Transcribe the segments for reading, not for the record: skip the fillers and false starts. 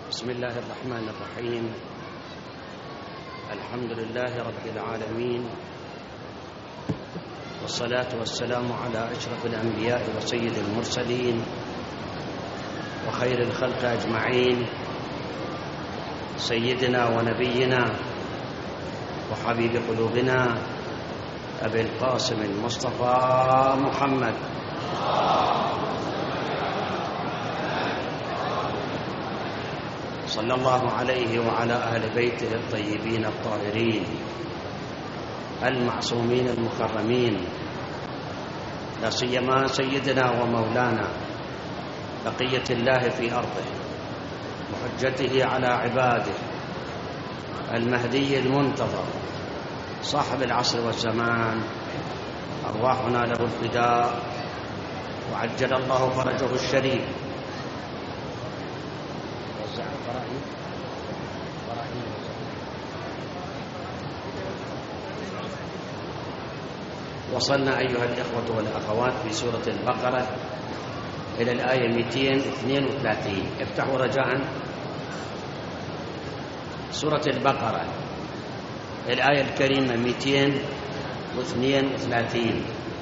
بسم الله الرحمن الرحيم. الحمد لله رب العالمين، والصلاة والسلام على أشرف الأنبياء وسيد المرسلين وخير الخلق أجمعين، سيدنا ونبينا وحبيب قلوبنا أبي القاسم المصطفى محمد صلى الله عليه وعلى أهل بيته الطيبين الطاهرين المعصومين المكرمين، لا سيما سيدنا ومولانا بقية الله في أرضه وحجته على عباده المهدي المنتظر صاحب العصر والزمان، أرواحنا له الفداء وعجل الله فرجه الشريف. وصلنا أيها الإخوة والأخوات في سورة البقرة إلى الآية 232. افتحوا رجاء سورة البقرة الآية الكريمة 232.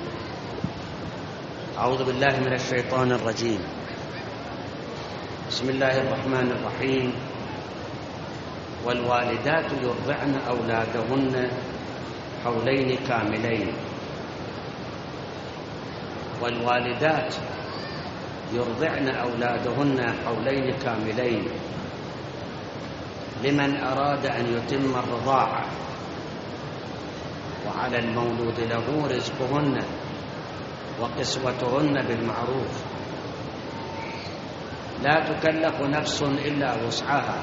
أعوذ بالله من الشيطان الرجيم. بسم الله الرحمن الرحيم. والوالدات يرضعن أولادهن حولين كاملين. والوالدات يرضعن أولادهن حولين كاملين لمن أراد أن يتم الرضاعة، وعلى المولود له رزقهن وكسوتهن بالمعروف، لا تكلف نفس إلا وسعها،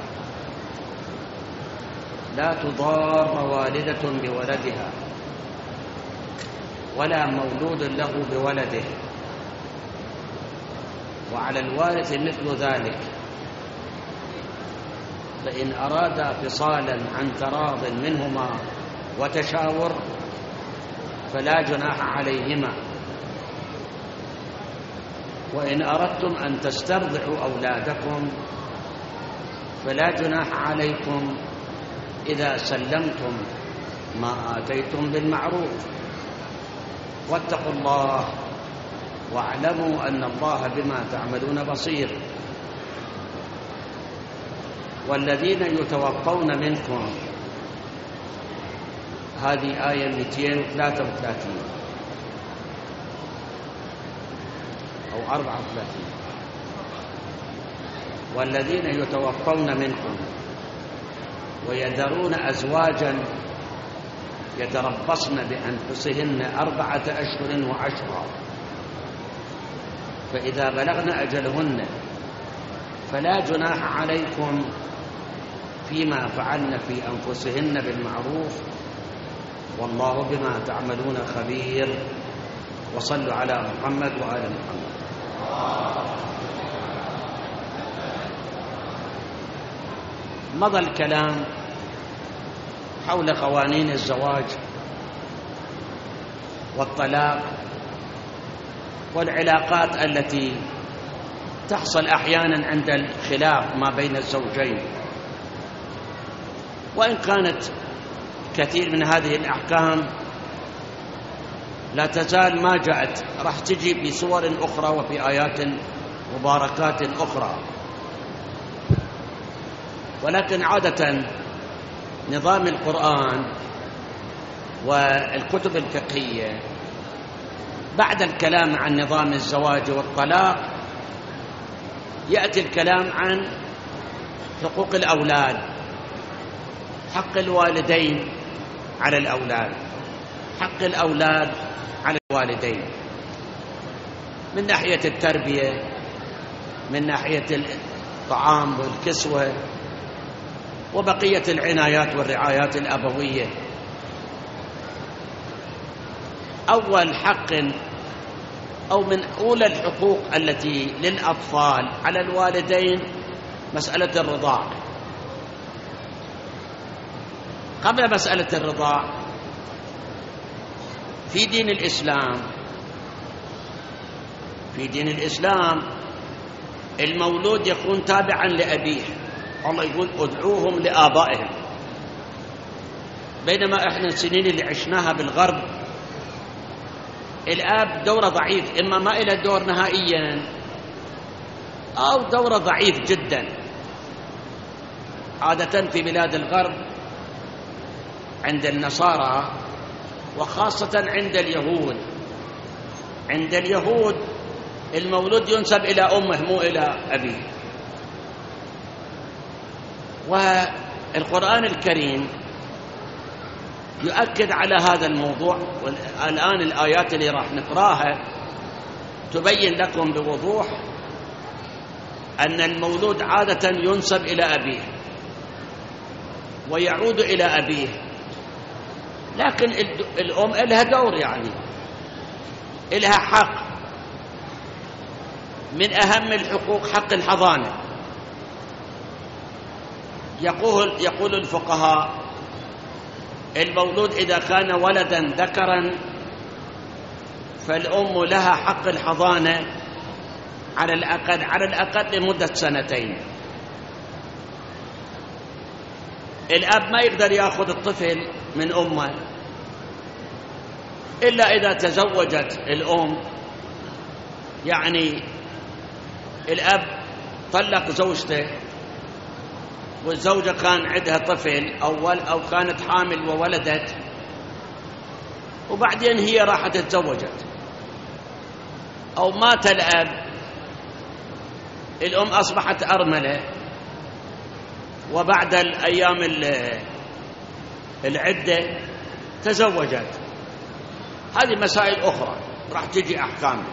لا تضار والدة بولدها ولا مولود له بولده، وعلى الوارث مثل ذلك، فإن أرادا فصالا عن تراض منهما وتشاور فلا جناح عليهما. وإن أردتم أن تسترضعوا أولادكم فلا جناح عليكم إذا سلمتم ما آتيتم بالمعروف، واتقوا الله واعلموا أن الله بما تعملون بصير. والذين يتوفون منكم، هذه آية 233 أو 34. والذين يتوفون منكم ويذرون أزواجا يتربصن بأنفسهن 4 أشهر وعشرا، فإذا بلغن أجلهن فلا جناح عليكم فيما فعلن في أنفسهن بالمعروف، والله بما تعملون خبير. وصلوا على محمد وآل محمد. مضى الكلام حول قوانين الزواج والطلاق والعلاقات التي تحصل أحيانا عند الخلاف ما بين الزوجين، وإن كانت كثير من هذه الأحكام لا تزال ما جاءت، راح تجي بصور أخرى وفي آيات مباركات أخرى، ولكن عادة نظام القرآن والكتب الفقهية بعد الكلام عن نظام الزواج والطلاق يأتي الكلام عن حقوق الأولاد، حق الوالدين على الأولاد، حق الأولاد على الوالدين، من ناحية التربية، من ناحية الطعام والكسوة وبقية العنايات والرعايات الأبوية. أول حق أو من أولى الحقوق التي للأطفال على الوالدين مسألة الرضاع. قبل مسألة الرضاع في دين الإسلام المولود يكون تابعا لأبيه الله يقول ادعوهم لآبائهم. بينما احنا السنين اللي عشناها بالغرب الآب دوره ضعيف، إما ما إلى دور نهائيا أو دوره ضعيف جدا. عادة في بلاد الغرب عند النصارى وخاصة عند اليهود المولود ينسب إلى أمه مو إلى أبيه. والقرآن الكريم يؤكد على هذا الموضوع، والآن الآيات اللي راح نقراها تبين لكم بوضوح أن المولود عادة ينسب إلى أبيه ويعود إلى أبيه، لكن الأم لها دور، يعني لها حق من أهم الحقوق حق الحضانة. يقول الفقهاء المولود إذا كان ولدا ذكرا فالأم لها حق الحضانة على الأقل لمدة 2 سنين. الأب ما يقدر يأخذ الطفل من أمه إلا إذا تزوجت الأم، يعني الأب طلق زوجته والزوجة كان عندها طفل أو كانت حامل وولدت، وبعدين هي راحت تزوجت، أو مات الأب، الأم أصبحت أرملة، وبعد الأيام العدة تزوجت. هذه مسائل أخرى راح تجي أحكام.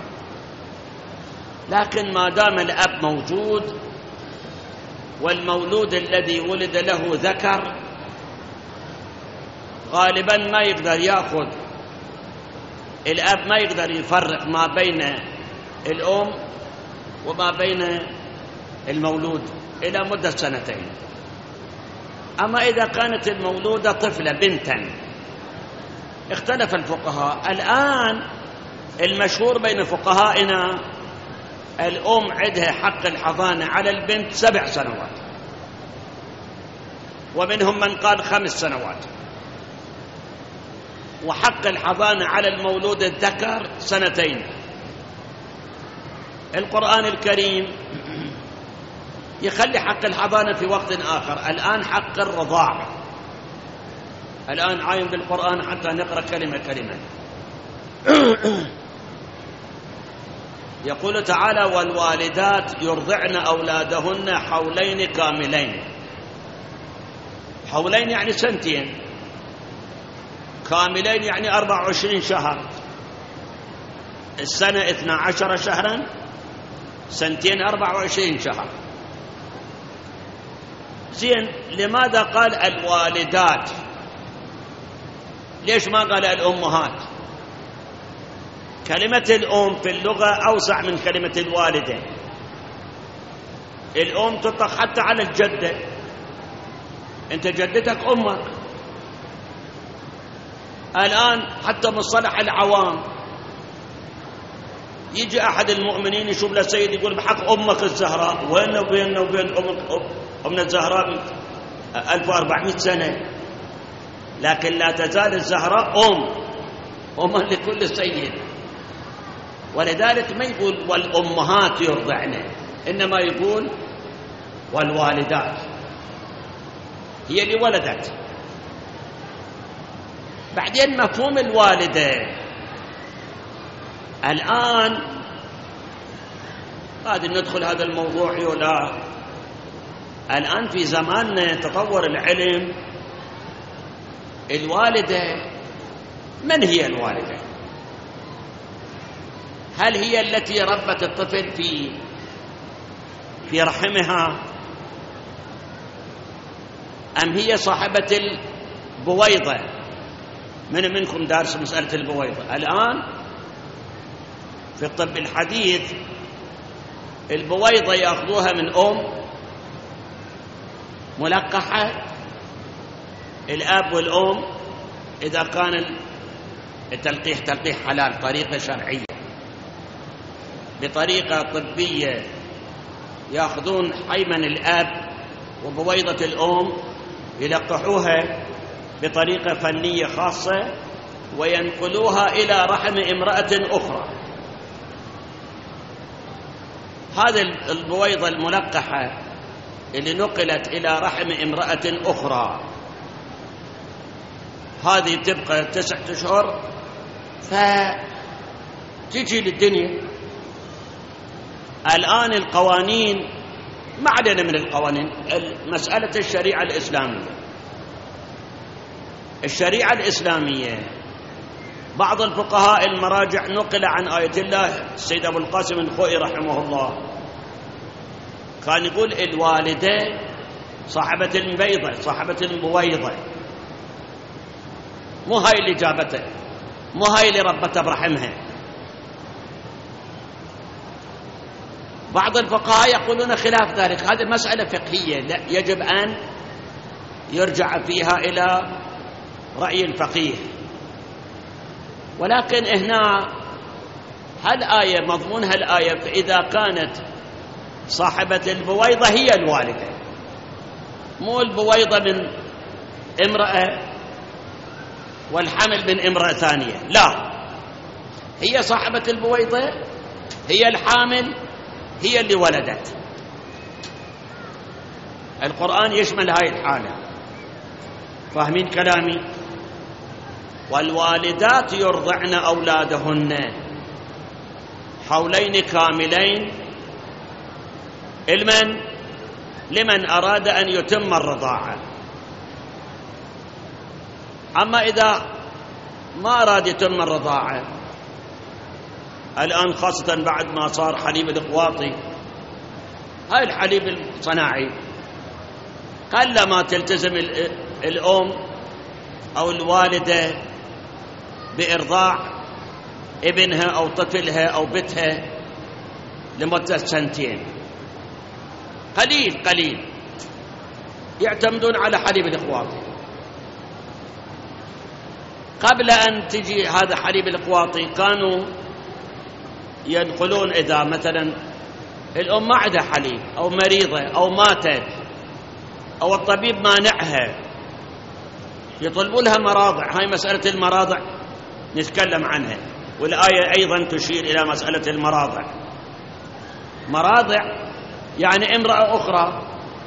لكن ما دام الأب موجود والمولود الذي ولد له ذكر، غالبا ما يقدر يأخذ الأب، ما يقدر يفرق ما بين الأم وما بين المولود إلى مدة 2 سنين. أما إذا كانت المولودة طفلة بنتا اختلف الفقهاء. الآن المشهور بين فقهائنا الأم عندها حق الحضانة على البنت 7 سنوات، ومنهم من قال 5 سنوات، وحق الحضانة على المولود الذكر 2 سنين. القرآن الكريم يخلي حق الحضانة في وقت آخر. الآن حق الرضاعة، الآن عاين بالقرآن حتى نقرأ كلمة كلمة. يقول تعالى والوالدات يرضعن أولادهن حولين كاملين. حولين يعني 2 سنين، كاملين يعني 24 شهر. السنة 12 شهرا، 2 سنين 24 شهر. زين، لماذا قال الوالدات؟ ليش ما قال الأمهات؟ كلمة الأم في اللغة أوسع من كلمة الوالدة. الأم تطلق حتى على الجدة، أنت جدتك أمك. الآن حتى مصطلح العوام، يجي أحد المؤمنين يشوف له سيد يقول بحق أمك الزهراء، وين أمنا الزهراء 1400 سنة، لكن لا تزال الزهراء أم لكل سيد. ولذلك ما يقول والأمهات يرضعن، إنما يقول والوالدات، هي اللي ولدت. بعدين مفهوم الوالدة الآن قاعد ندخل هذا الموضوع ولا الآن في زماننا تطور العلم. الوالدة، من هي الوالدة؟ هل هي التي ربت الطفل في رحمها، أم هي صاحبة البويضة؟ من منكم دارس مسألة البويضة؟ الآن في الطب الحديث البويضة يأخذوها من أم ملقحة، الأب والأم إذا كان التلقيح تلقيح حلال طريقة شرعية، بطريقة طبية يأخذون حيمن الأب وبويضة الأم يلقحوها بطريقة فنية خاصة وينقلوها إلى رحم امرأة أخرى. هذه البويضة الملقحة اللي نقلت إلى رحم امرأة أخرى هذه تبقى 9 أشهر فتجي للدنيا. الآن القوانين ما علينا من القوانين، مسألة الشريعة الإسلامية. الشريعة الإسلامية بعض الفقهاء المراجع نقل عن آية الله السيد أبو القاسم الخوئي رحمه الله كان يقول الوالدة صاحبة البيضة صاحبة البويضة، مو هاي اللي جابته، مو هاي اللي ربته برحمها. بعض الفقهاء يقولون خلاف ذلك، هذه مسألة فقهية لا يجب أن يرجع فيها إلى رأي الفقيه. ولكن هنا هالآية مضمون هالآية فإذا كانت صاحبة البويضة هي الوالدة، مو البويضة من امرأة والحمل من امرأة ثانية، لا، هي صاحبة البويضة هي الحامل هي اللي ولدت. القرآن يشمل هاي الحالة، فاهمين كلامي؟ والوالدات يرضعن أولادهن حولين كاملين لمن أراد أن يتم الرضاعة. أما إذا ما أراد يتم الرضاعة الآن خاصة بعد ما صار حليب الإقواطي، هاي الحليب الصناعي، قلما تلتزم الأم أو الوالدة بإرضاع ابنها أو طفلها أو بنتها لمدة 2 سنين، قليل يعتمدون على حليب الإقواطي. قبل أن تجي هذا حليب الإقواطي كانوا ينقلون إذا مثلا الأم ما عندها حليب أو مريضة أو ماتت أو الطبيب مانعها يطلبوا لها مراضع. هاي مسألة المراضع نتكلم عنها، والآية أيضا تشير إلى مسألة المراضع. مراضع يعني امرأة أخرى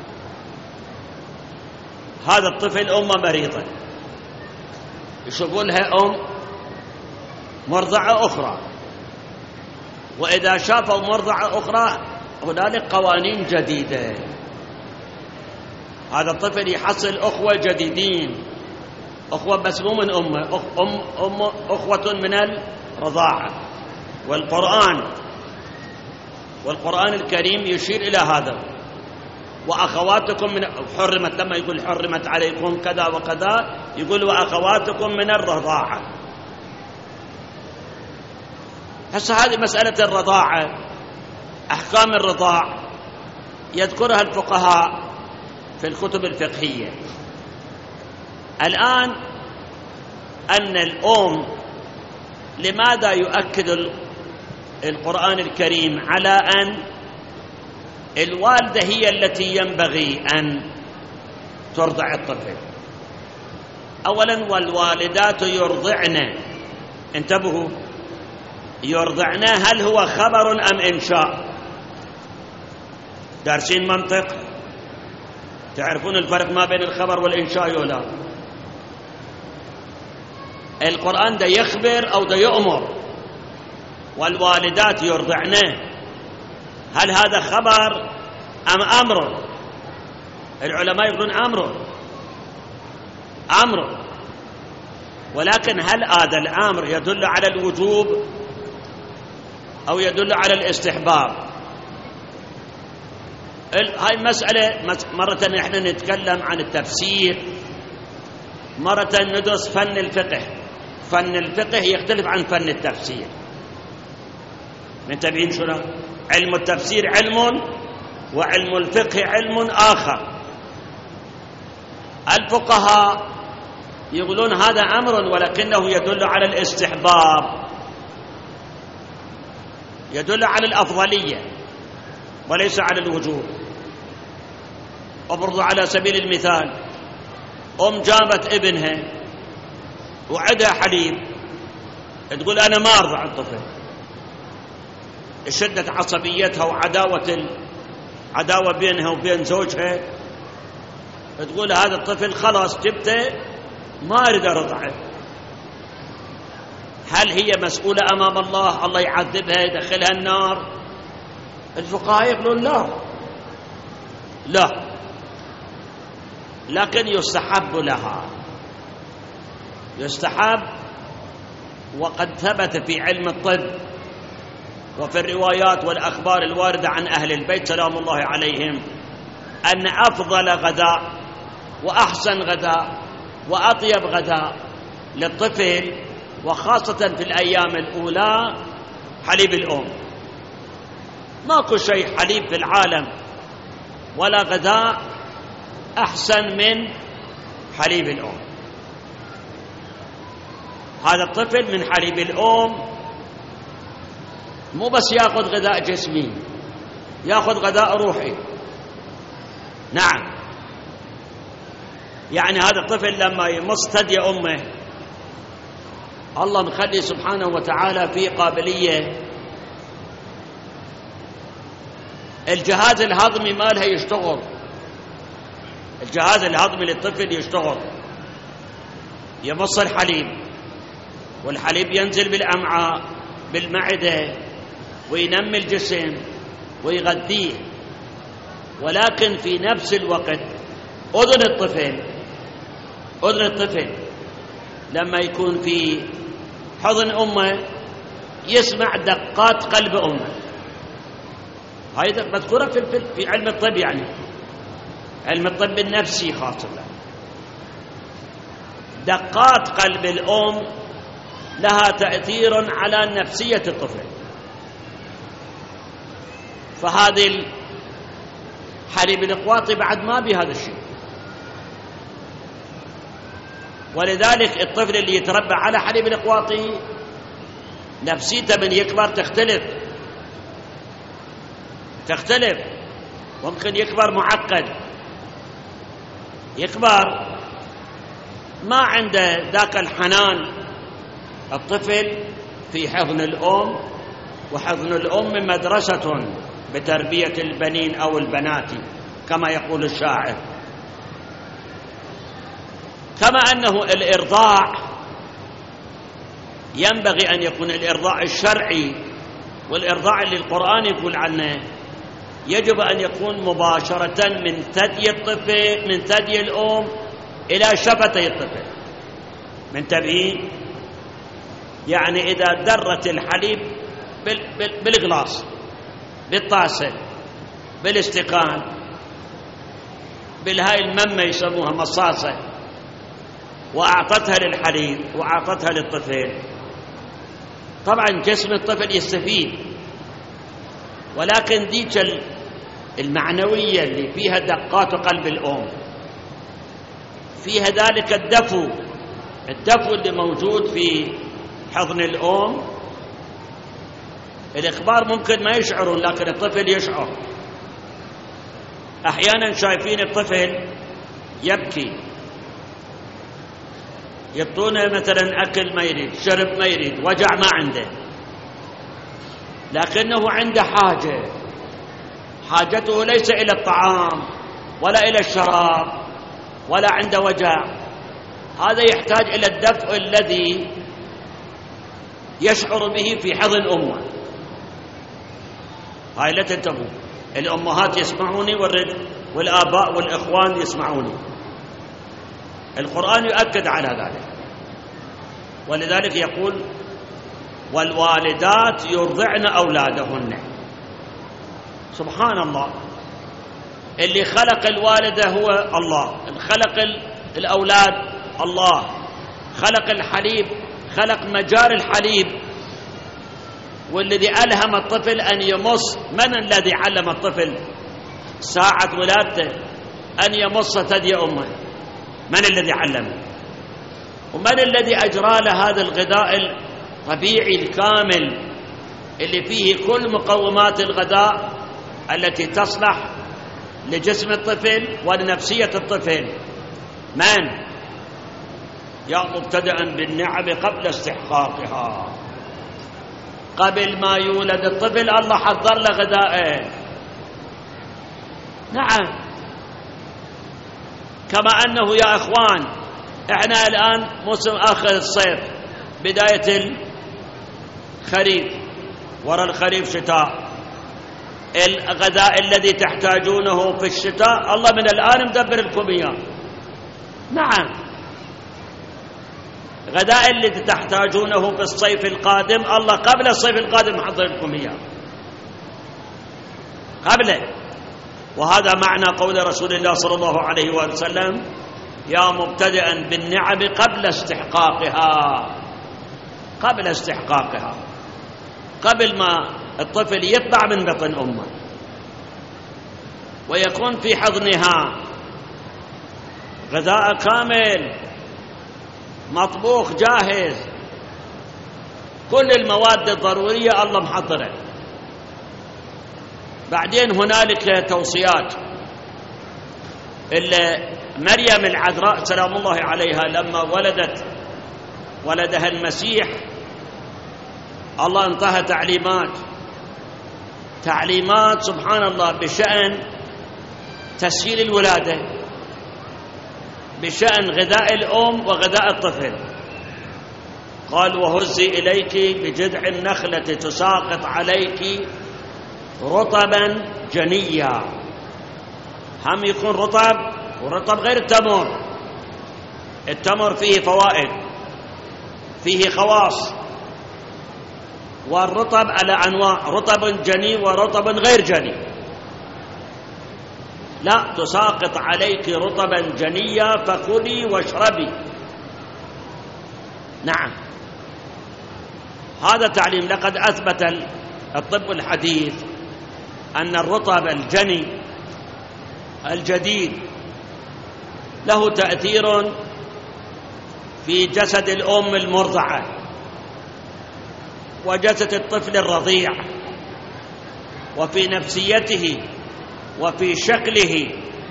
هذا الطفل أمه مريضة يشوفوا لها أم مرضعة أخرى، وإذا شافوا مرضعة أخرى هنالك قوانين جديدة، هذا الطفل يحصل أخوة جديدين، أخوة بس مو من أمه، أخوة من الرضاعة. والقرآن الكريم يشير إلى هذا، وأخواتكم من حرمت، لما يقول حرمت عليكم كذا وكذا يقول وأخواتكم من الرضاعة. هسه هذه مسألة الرضاعة، أحكام الرضاع يذكرها الفقهاء في الكتب الفقهية. الآن أن الأم، لماذا يؤكد القرآن الكريم على أن الوالدة هي التي ينبغي أن ترضع الطفل؟ أولا والوالدات يرضعن، انتبهوا، يرضعن هل هو خبر أم إنشاء؟ دارسين منطق؟ تعرفون الفرق ما بين الخبر والإنشاء ولا؟ القرآن ده يخبر أو ده يؤمر، والوالدات يرضعن، هل هذا خبر أم أمر؟ العلماء يقولون أمر، ولكن هل هذا الأمر يدل على الوجوب أو يدل على الاستحباب؟ هاي مسألة مرة نحن نتكلم عن التفسير، مرة ندرس فن الفقه. فن الفقه يختلف عن فن التفسير، منتبهين شنو؟ علم التفسير علم وعلم الفقه علم آخر. الفقهاء يقولون هذا أمر ولكنه يدل على الاستحباب، يدل على الأفضلية وليس على الوجوب. أبرض على سبيل المثال جابت ابنها وعدها حليب، تقول أنا ما أرضع الطفل، شدت عصبيتها عداوة بينها وبين زوجها، تقول هذا الطفل خلاص جبته ما أريد أرضعه. هل هي مسؤولة أمام الله؟ الله يعذبها يدخلها النار؟ الفقهاء يقولون لا، لكن يستحب لها، يستحب. وقد ثبت في علم الطب وفي الروايات والأخبار الواردة عن أهل البيت سلام الله عليهم أن أفضل غذاء وأحسن غذاء وأطيب غذاء للطفل وخاصة في الأيام الأولى حليب الأم. ماكو شيء حليب في العالم ولا غذاء أحسن من حليب الأم. هذا الطفل من حليب الأم مو بس يأخذ غذاء جسمي، يأخذ غذاء روحي. نعم، يعني هذا الطفل لما يمص ثدي أمه الله مخلي سبحانه وتعالى فيه قابلية الجهاز الهضمي مالها يشتغل، الجهاز الهضمي للطفل يشتغل، يمص الحليب والحليب ينزل بالأمعاء بالمعدة وينمي الجسم ويغذيه. ولكن في نفس الوقت أذن الطفل لما يكون في حضن أمه يسمع دقات قلب أمه. هذا مذكورة في علم الطب، يعني علم الطب النفسي خاصة. دقات قلب الأم لها تأثير على نفسية الطفل. فهذه الحليب الإقواطي بعد ما بهذا الشيء، ولذلك الطفل اللي يتربى على حليب الإقواطي نفسيته من يكبر تختلف، ممكن يكبر معقد، يكبر ما عنده ذاك الحنان. الطفل في حضن الأم، وحضن الأم مدرسة بتربية البنين أو البنات كما يقول الشاعر. كما أنه الإرضاع ينبغي أن يكون الإرضاع الشرعي والإرضاع اللي القرآن يقول عنه يجب أن يكون مباشرة من ثدي الطفل، من ثدي الأم إلى شفتي الطفل. من تبيين يعني إذا درت الحليب بالغلاص، بالطاسة، بالاستقان، بالهاي الممة يسموها مصاصة، وأعطتها للحليب وأعطتها للطفل، طبعا جسم الطفل يستفيد. ولكن ديك المعنوية اللي فيها دقات قلب الأم فيها ذلك الدفو اللي موجود في حضن الأم. الإخبار ممكن ما يشعرون لكن الطفل يشعر. أحيانا شايفين الطفل يبكي، يعطونه مثلا أكل ما يريد، شرب ما يريد، وجع ما عنده، لكنه عنده حاجته ليس إلى الطعام ولا إلى الشراب ولا عنده وجع. هذا يحتاج إلى الدفء الذي يشعر به في حضن أمه. هاي لا تنتبهوا، الأمهات يسمعوني والآباء والإخوان يسمعوني. القرآن يؤكد على ذلك، ولذلك يقول والوالدات يرضعن أولادهن. سبحان الله، اللي خلق الوالدة هو الله، اللي خلق الأولاد الله، خلق الحليب، خلق مجاري الحليب. والذي ألهم الطفل أن يمص، من الذي علم الطفل ساعة ولادته أن يمص ثدي أمه؟ من الذي علمه؟ ومن الذي أجرى له هذا الغذاء الطبيعي الكامل اللي فيه كل مقومات الغذاء التي تصلح لجسم الطفل ولنفسية الطفل. من؟ يا مبتدئا بالنعم قبل استحقاقها. قبل ما يولد الطفل الله حضر له غذائه. نعم، كما أنه يا أخوان إحنا الآن موسم آخر الصيف، بداية الخريف، وراء الخريف شتاء. الغذاء الذي تحتاجونه في الشتاء الله من الآن مدبر لكم إياه. نعم، غذاء الذي تحتاجونه في الصيف القادم الله قبل الصيف القادم محضر لكم إياه قبله. وهذا معنى قول رسول الله صلى الله عليه وسلم: يا مبتدئا بالنعم قبل استحقاقها. قبل استحقاقها، قبل ما الطفل يطلع من بطن أمه ويكون في حضنها غذاء كامل مطبوخ جاهز، كل المواد الضرورية الله محضره. بعدين هنالك توصيات. مريم العذراء سلام الله عليها لما ولدها المسيح الله انطاها تعليمات سبحان الله بشأن تسهيل الولادة، بشأن غذاء الأم وغذاء الطفل. قال: وهزي إليك بجذع النخلة تساقط عليك رطبا جنيا. هم يكون رطب، والرطب غير التمر. التمر فيه فوائد، فيه خواص، والرطب على أنواع، رطب جني ورطب غير جني. لا، تساقط عليك رطبا جنيا فكلي واشربي. نعم، هذا تعليم. لقد أثبت الطب الحديث أن الرطب الجني الجديد له تأثير في جسد الأم المرضعة وجسد الطفل الرضيع وفي نفسيته وفي شكله.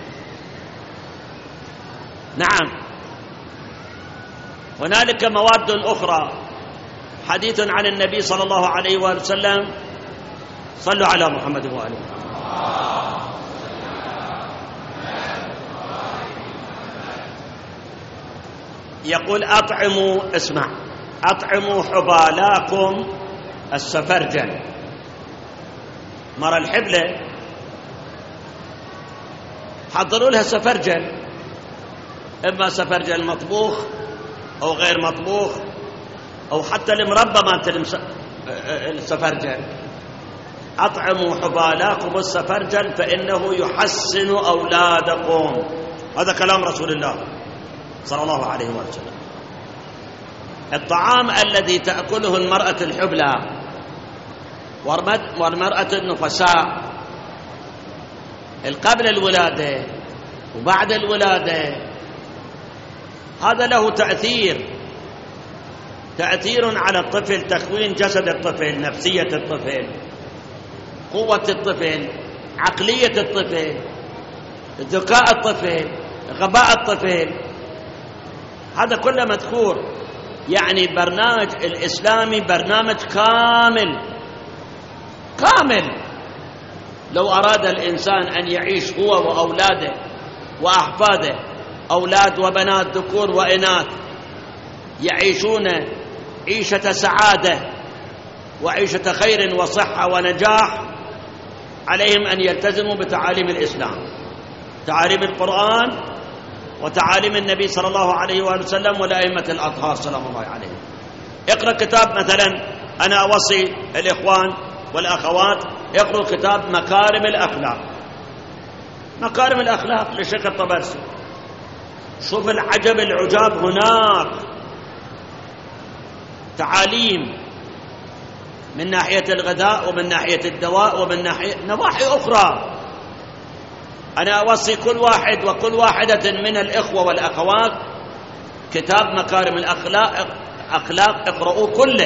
نعم، هنالك مواد أخرى. حديث عن النبي صلى الله عليه وسلم، صلوا على محمد وآله، يقول: أطعموا حبالاكم السفرجل. مرة الحبلة حضروا لها سفرجل، إما سفرجل مطبوخ أو غير مطبوخ، أو حتى المربى مالت السفرجل. أطعموا حبالاكم السفرجل فإنه يحسن أولادكم. هذا كلام رسول الله صلى الله عليه وسلم. الطعام الذي تأكله المرأة الحبلى والمرأة النفساء قبل الولادة وبعد الولادة، هذا له تأثير على الطفل، تكوين جسد الطفل، نفسية الطفل، قوة الطفل، عقلية الطفل، ذكاء الطفل، غباء الطفل. هذا كله مذكور. يعني برنامج الإسلامي برنامج كامل. لو أراد الإنسان أن يعيش هو وأولاده وأحفاده، أولاد وبنات ذكور وإناث، يعيشون عيشة سعادة وعيشة خير وصحة ونجاح، عليهم أن يلتزموا بتعاليم الإسلام، تعاليم القرآن وتعاليم النبي صلى الله عليه وسلم والأئمة الأطهار سلام الله عليهم. اقرأ كتاب مثلا، أنا أوصي الإخوان والأخوات اقرأوا كتاب مكارم الأخلاق للشيخ الطبرسي. شوف العجب العجاب، هناك تعاليم من ناحية الغذاء ومن ناحية الدواء ومن ناحية نواحي أخرى. أنا أوصي كل واحد وكل واحدة من الإخوة والأخوات كتاب مكارم الأخلاق اقرأوه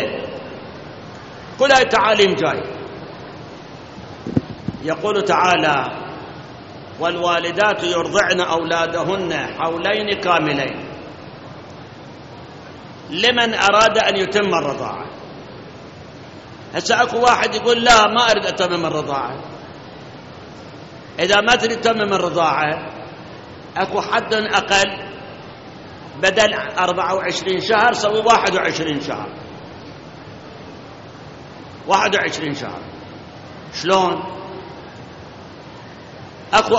كلها تعاليم جاي. يقول تعالى: والوالدات يرضعن أولادهن حولين كاملين لمن أراد أن يتم الرضاعة. هسه أكو واحد يقول لا ما أريد أتمم الرضاعة. إذا ما تريد تتمم الرضاعة أكو حد أقل، بدل 24 شهر سوي 21 شهر. 21 شهر شلون؟ أكو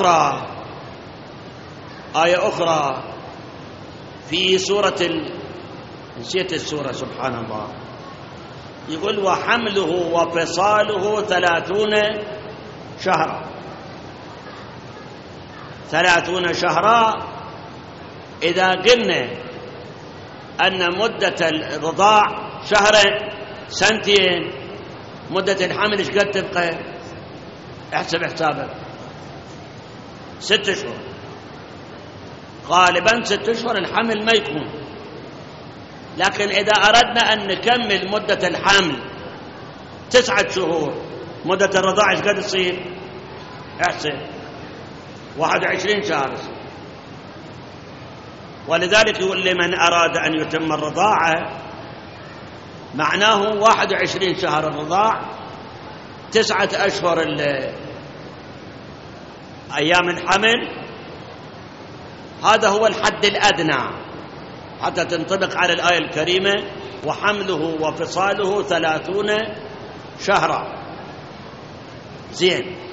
آية أخرى في سورة نسيت السورة سبحان الله، يقول وحمله وفصاله 30 شهرا. 30 شهرا إذا قلنا أن مدة الرضاع شهرين سنتين، مدة الحمل ايش قد تبقى؟ احسب حسابك 6 أشهر. غالبا 6 أشهر الحمل ما يكون، لكن إذا أردنا أن نكمل مدة الحمل 9 شهور، مدة الرضاعة ايش قد تصير؟ احسب 21 شهر. ولذلك يقول لمن أراد أن يتم الرضاعة معناه 21 شهر الرضاع، 9 أشهر أيام الحمل. هذا هو الحد الأدنى حتى تنطبق على الآية الكريمة وحمله وفصاله 30 شهرا. زين.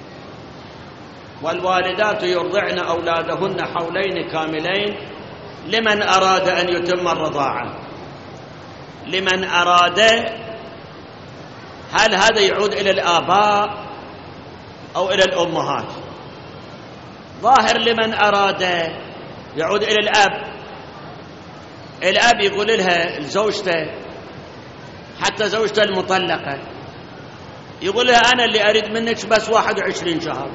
والوالدات يرضعن أولادهن حولين كاملين لمن أراد أن يتم الرضاعة. لمن أراد، هل هذا يعود إلى الآباء أو إلى الأمهات؟ ظاهر لمن أراد يعود إلى الأب. الأب يقول لها زوجته، حتى زوجته المطلقة، يقول لها أنا اللي أريد منك بس 21 شهر.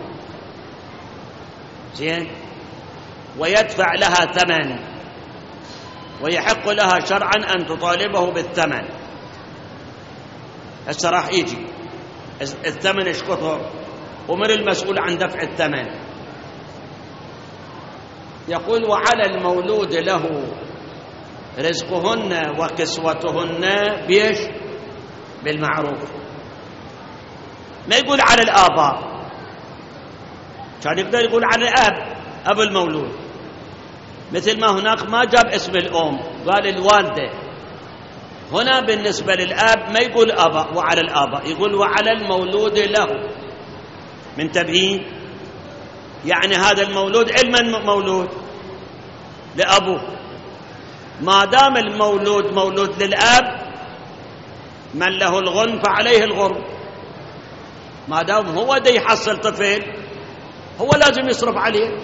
زين. ويدفع لها ثمن، ويحق لها شرعا أن تطالبه بالثمن. هسه راح يجي الثمن ايش كثر، ومن المسؤول عن دفع الثمن. يقول وعلى المولود له رزقهن وكسوتهن بيش؟ بالمعروف. ما يقول على الآباء، كان يقدر يقول على الأب، أبو المولود، مثل ما هناك ما جاب اسم الأم قال الوالدة. هنا بالنسبة للأب ما يقول أبا وعلى الآباء، يقول وعلى المولود له. من تبيين يعني هذا المولود علما مولود لأبوه، ما دام المولود مولود للأب من له الغن فعليه الغرم. ما دام هو دا يحصل طفل هو لازم يصرف عليه.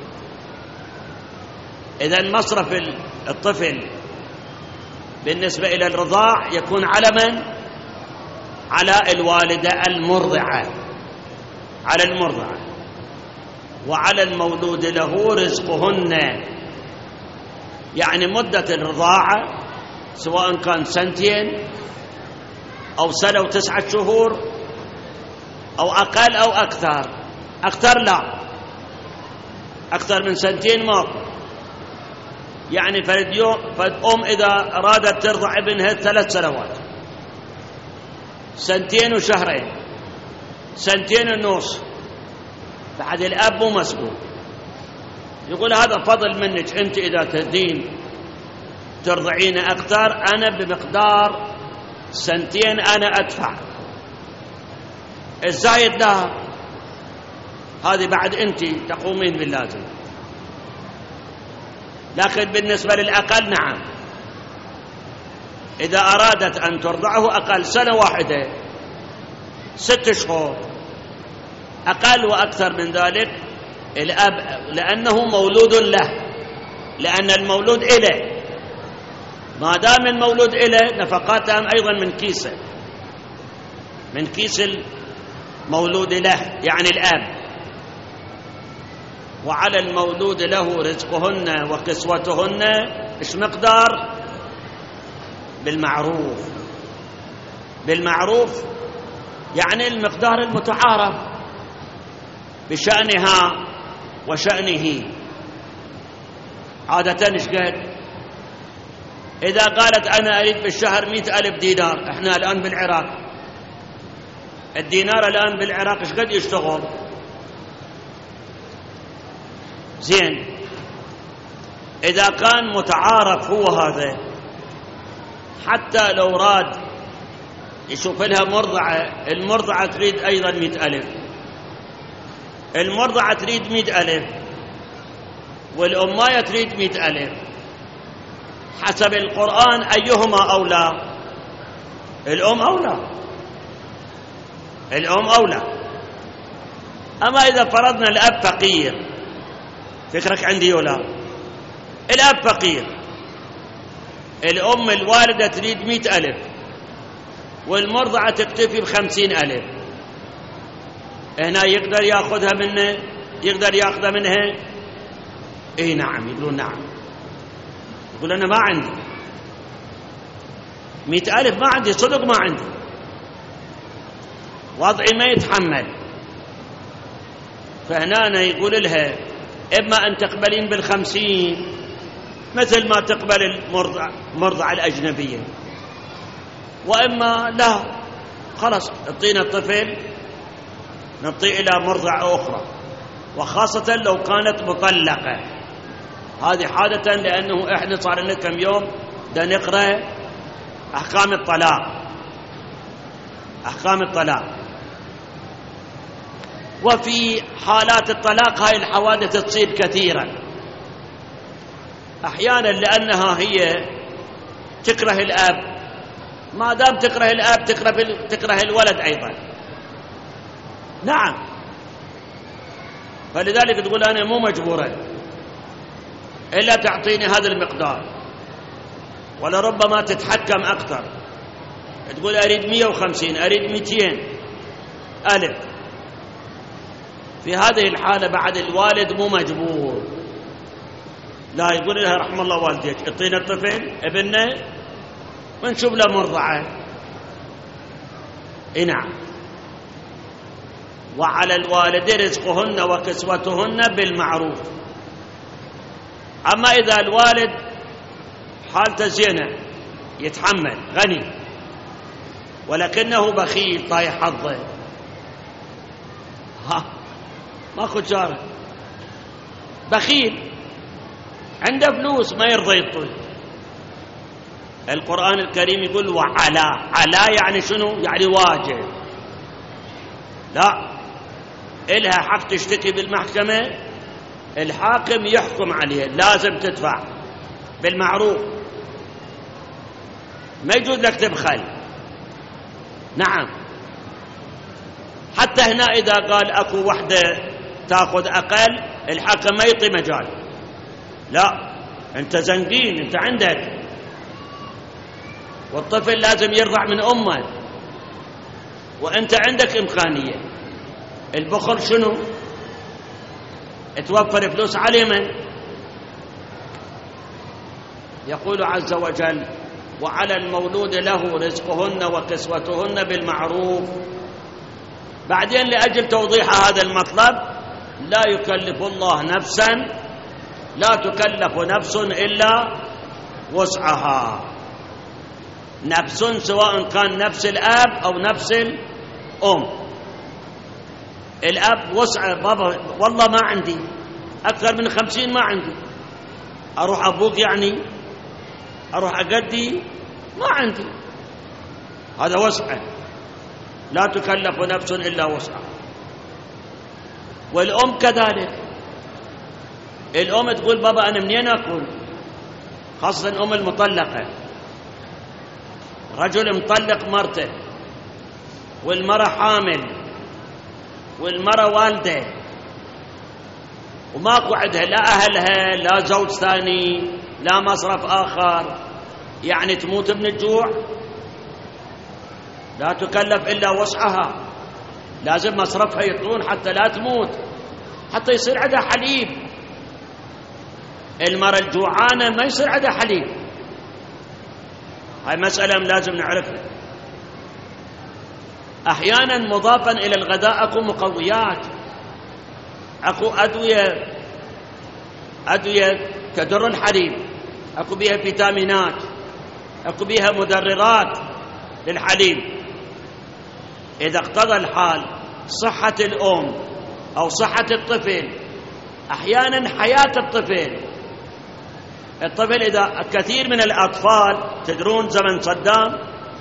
إذن مصرف الطفل بالنسبة إلى الرضاع يكون على من؟ على الوالدة المرضعة، على المرضعة. وعلى المولود له رزقهن، يعني مدة الرضاعة سواء كان 2 أو 1 و9 شهور أو أقل أو أكثر. أكثر لا، أكثر من 2 ما. يعني فد أم إذا أرادت ترضع ابنها 3 سنوات، 2 وشهرين، 2 ونص، بعد الأب مو مسؤول. يقول هذا فضل منك أنت، إذا تدين ترضعين أكثر أنا بمقدار 2 أنا أدفع، الزايد لها، هذه بعد أنت تقومين باللازم. لكن بالنسبة للأقل نعم، إذا أرادت أن ترضعه أقل 1 سنة، 6 شهور، أقل وأكثر من ذلك الأب، لأنه مولود له، لأن المولود إله. ما دام المولود إله نفقاتهم أيضا من كيسه، من كيس المولود له، يعني الأب. وعلى المولود له رزقهن وكسوتهن إيش مقدار؟ بالمعروف. بالمعروف يعني المقدار المتعارف. بشأنها وشأنه عادة ايش قد؟ إذا قالت أنا أريد بالشهر 100,000 دينار، إحنا الآن بالعراق الدينار الآن بالعراق ايش قد يشتغل؟ زين، إذا كان متعارف هو هذا، حتى لو راد يشوف لها مرضعة، المرضعة تريد أيضا 100,000، المرضعة تريد 100,000 والأماية تريد 100,000، حسب القرآن أيهما أولى؟ الأم أولى، الأم أولى. أما إذا فرضنا الأب فقير، فكرك عندي ولا؟ الأب فقير، الأم الوالدة تريد 100,000 والمرضعة تكتفي ب50,000، هنا يقدر يأخذها منه؟ يقدر يأخذها منها؟ إيه نعم. يقولون نعم، يقول أنا ما عندي 100,000، ما عندي صدق، ما عندي، وضعي ما يتحمل. فهنا أنا يقول لها إما أن تقبلين بال50 مثل ما تقبل المرضعة الأجنبية، وإما لا، خلاص اعطينا الطفل نعطيه إلى مرضعة أخرى، وخاصة لو كانت مطلقة. هذه حادة، لأنه إحنا صار لنا كم يوم دا نقرأ أحكام الطلاق، أحكام الطلاق. وفي حالات الطلاق هاي الحوادث تصير كثيرا، أحيانا لأنها هي تكره الأب، ما دام تكره الأب تكره الولد أيضا. نعم، فلذلك تقول أنا مو مجبورة إلا تعطيني هذا المقدار، ولربما تتحكم أكثر، تقول أريد 150، أريد 200,000. في هذه الحالة بعد الوالد مو مجبور، لا، يقول لها رحم الله والديك اعطينا الطفل ابننا ونشوف له مرضعة. نعم. وعلى الوالدين رزقهن وكسوتهن بالمعروف. أما إذا الوالد حالته زينة يتحمل، غني، ولكنه بخيل طايح حظه، ماكو جاره، بخيل عنده فلوس ما يرضى يعطي، القرآن الكريم يقول وعلى، على يعني شنو؟ يعني واجب، لا، إلها حق تشتكي بالمحكمة، الحاكم يحكم عليها، لازم تدفع بالمعروف، ما يجوز لك تبخل. نعم، حتى هنا إذا قال أكو وحدة تأخذ أقل، الحاكم ما يعطي مجال، لا، أنت زنقين، أنت عندك، والطفل لازم يرضع من أمه، وأنت عندك إمكانية. البخل شنو؟ توفر فلوس على من؟ يقول عز وجل وعلى المولود له رزقهن وكسوتهن بالمعروف. بعدين لأجل توضيح هذا المطلب، لا يكلف الله نفسا، لا تكلف نفس إلا وسعها، نفس سواء كان نفس الأب أو نفس الأم. الأب وسعه، بابا والله ما عندي أكثر من 50، ما عندي، أروح أبوك يعني، أروح أقدي، ما عندي، هذا وسعه، لا تكلف نفس إلا وسعها. والأم كذلك، الأم تقول بابا أنا منين أكل، خاصة الأم المطلقة، رجل مطلق مرته والمرأة حامل والمرأة والدة وماكو عندها لا أهلها لا زوج ثاني لا مصرف آخر، يعني تموت من الجوع، لا تكلف إلا وسعها، لازم مصرفها يطلون حتى لا تموت، حتى يصير عندها حليب. المرأة الجوعانة ما يصير عندها حليب، هاي مسألة لازم نعرفها. أحيانا مضافا إلى الغداء أكو مقويات، اكو أدوية تدر الحليب، اكو بيها فيتامينات، اكو بيها مدررات للحليب. إذا اقتضى الحال صحة الأم أو صحة الطفل، أحيانا حياة الطفل إذا كثير من الأطفال، تدرون زمن صدام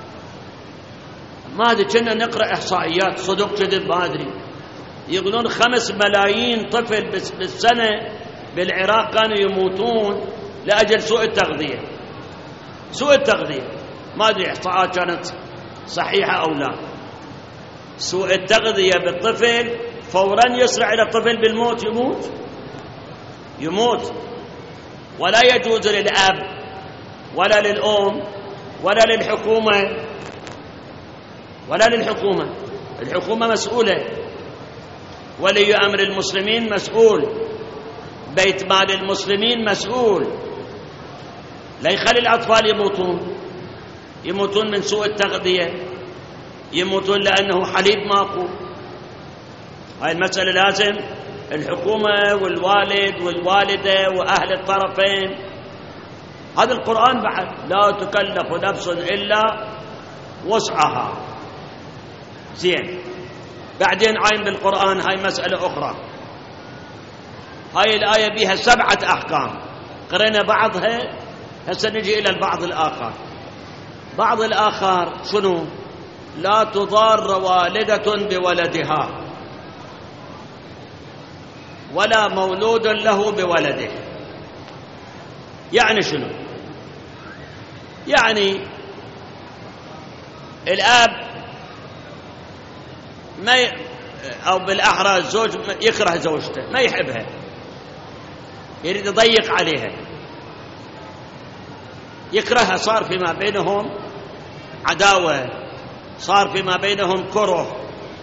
ما أدري كنا نقرأ إحصائيات صدق كذب ما أدري، يقولون 5 ملايين طفل بالسنة بالعراق كانوا يموتون لأجل سوء التغذية. ما أدري إحصاءات كانت صحيحة أو لا. سوء التغذية بالطفل فورا يسرع إلى الطفل بالموت، يموت. ولا يجوز للأب ولا للأم ولا للحكومة. الحكومة مسؤولة، ولي أمر المسلمين مسؤول، بيت مال المسلمين مسؤول، لا يخلي الأطفال يموتون من سوء التغذية، يموتون لأنه حليب ماكو. هاي المسألة لازم الحكومة والوالد والوالدة وأهل الطرفين. هذا القرآن بعد لا تكلف نفس إلا وسعها. زين، بعدين عاين بالقرآن هاي مسألة أخرى. هاي الآية بها 7 أحكام، قرأنا بعضها، هسه نجي إلى البعض الآخر. بعض الآخر شنو؟ لا تضار والدة بولدها ولا مولود له بولده. يعني شنو؟ يعني الآب أو بالأحرى الزوج يكره زوجته، ما يحبها، يريد يضيق عليها، يكرهها، صار فيما بينهم عداوة، صار فيما بينهم كره.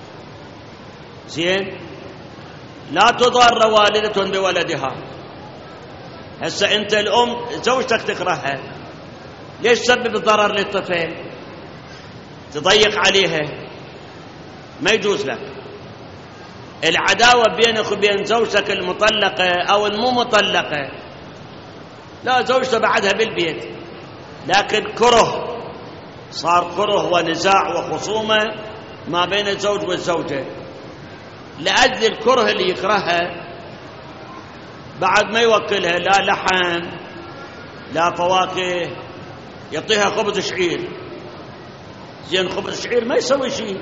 زين، لا تضار والدة بولدها. هسه أنت الأم زوجتك تكرهها، ليش تسبب الضرر للطفل؟ تضيق عليها، ما يجوز لك. العداوة بينك وبين زوجتك المطلقة أو المو مطلقة، لا، زوجته بعدها بالبيت، لكن كره، صار كره ونزاع وخصومة ما بين الزوج والزوجة، لأجل الكره اللي يكرهها بعد ما يوكلها لا لحم لا فواكه، يعطيها خبز شعير. زين، خبز شعير ما يسوي شيء.